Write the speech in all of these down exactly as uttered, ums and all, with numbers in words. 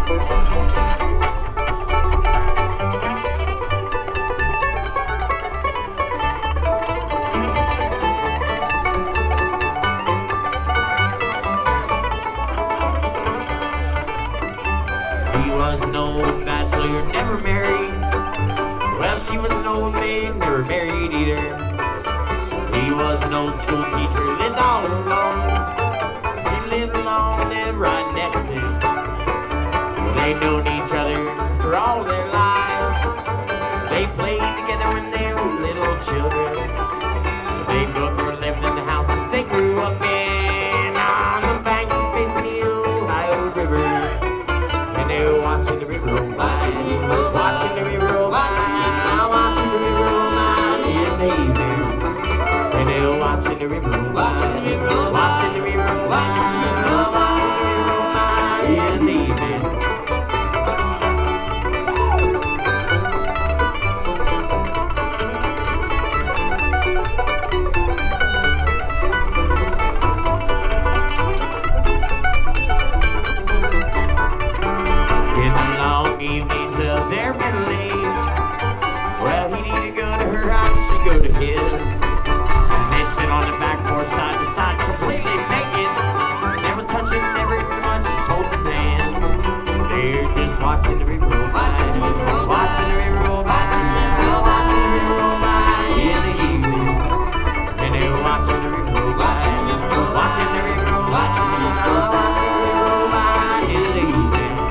He was an old bachelor, never married. Well, she was an old maid, never married either. He was an old school teacher, lived all alone. She lived alone, lived right next to him. Well, they'd known each other for all of their lives. They played together when they were little children. They both were living in the houses they grew up in, on the banks and facing the Ohio River. And they were watching the river roll by, watching the river roll by, watching the river roll by, watching the river roll by in the evening. And they were watching the river roll by, watching the river roll by, watching the river roll by, watching the river roll by in the evening. In the long evenings of their middle age, well, he needed to go to her house, she'd go to his. And they'd sit on the back porch side to side, completely naked, never touching, never even much, just holding hands. They're just watching the river roll by, watching the river roll by, watching the river roll by, watching the river roll by, watching the river roll by in the evening. And they were watching the river roll by, watching the river roll by, watching the river roll by, watching the river roll by in the evening.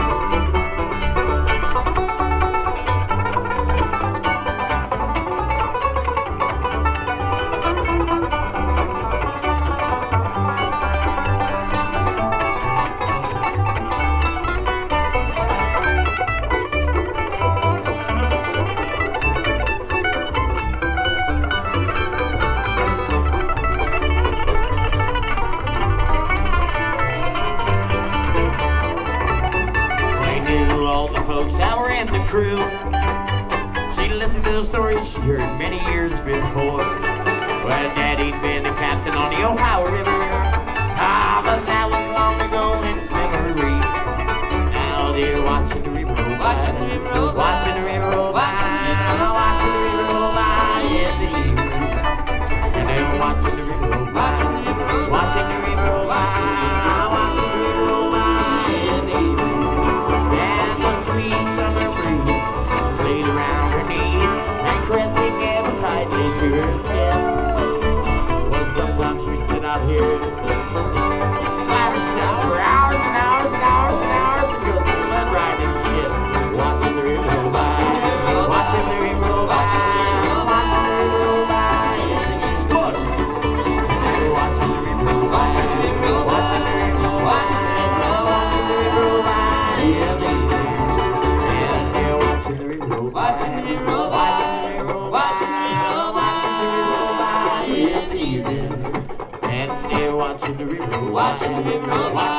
All the folks that were in the crew, she listened to the stories she heard many years before. Well, Daddy'd been a captain on the Ohio River. Ah, but that was long ago in his memory. Now they're watching the river roll by, watching the river roll by, watching the river roll by, watching the river roll by, watching the river roll by in the evening. And they were watching the river roll by, watching the river roll by, watching the river roll by, watching the river roll by in the evening. Sweet summer breeze played around her knees and caressing ever tightly to her skin. Well, sometimes we sit out here, lavishing us for hours and hours and hours and hours and go sled riding and shit, watching the river roll by, watching the river roll by, watching the river roll by, watching the river roll by, push. And they were watching the river roll by, watching the river roll by, watching the river roll by, watching the river roll by, watching the river roll by. Watching the river roll, watching the river roll, watching the river roll, watching the river roll by in the evening. And they're watching the river roll, watching the river roll, watching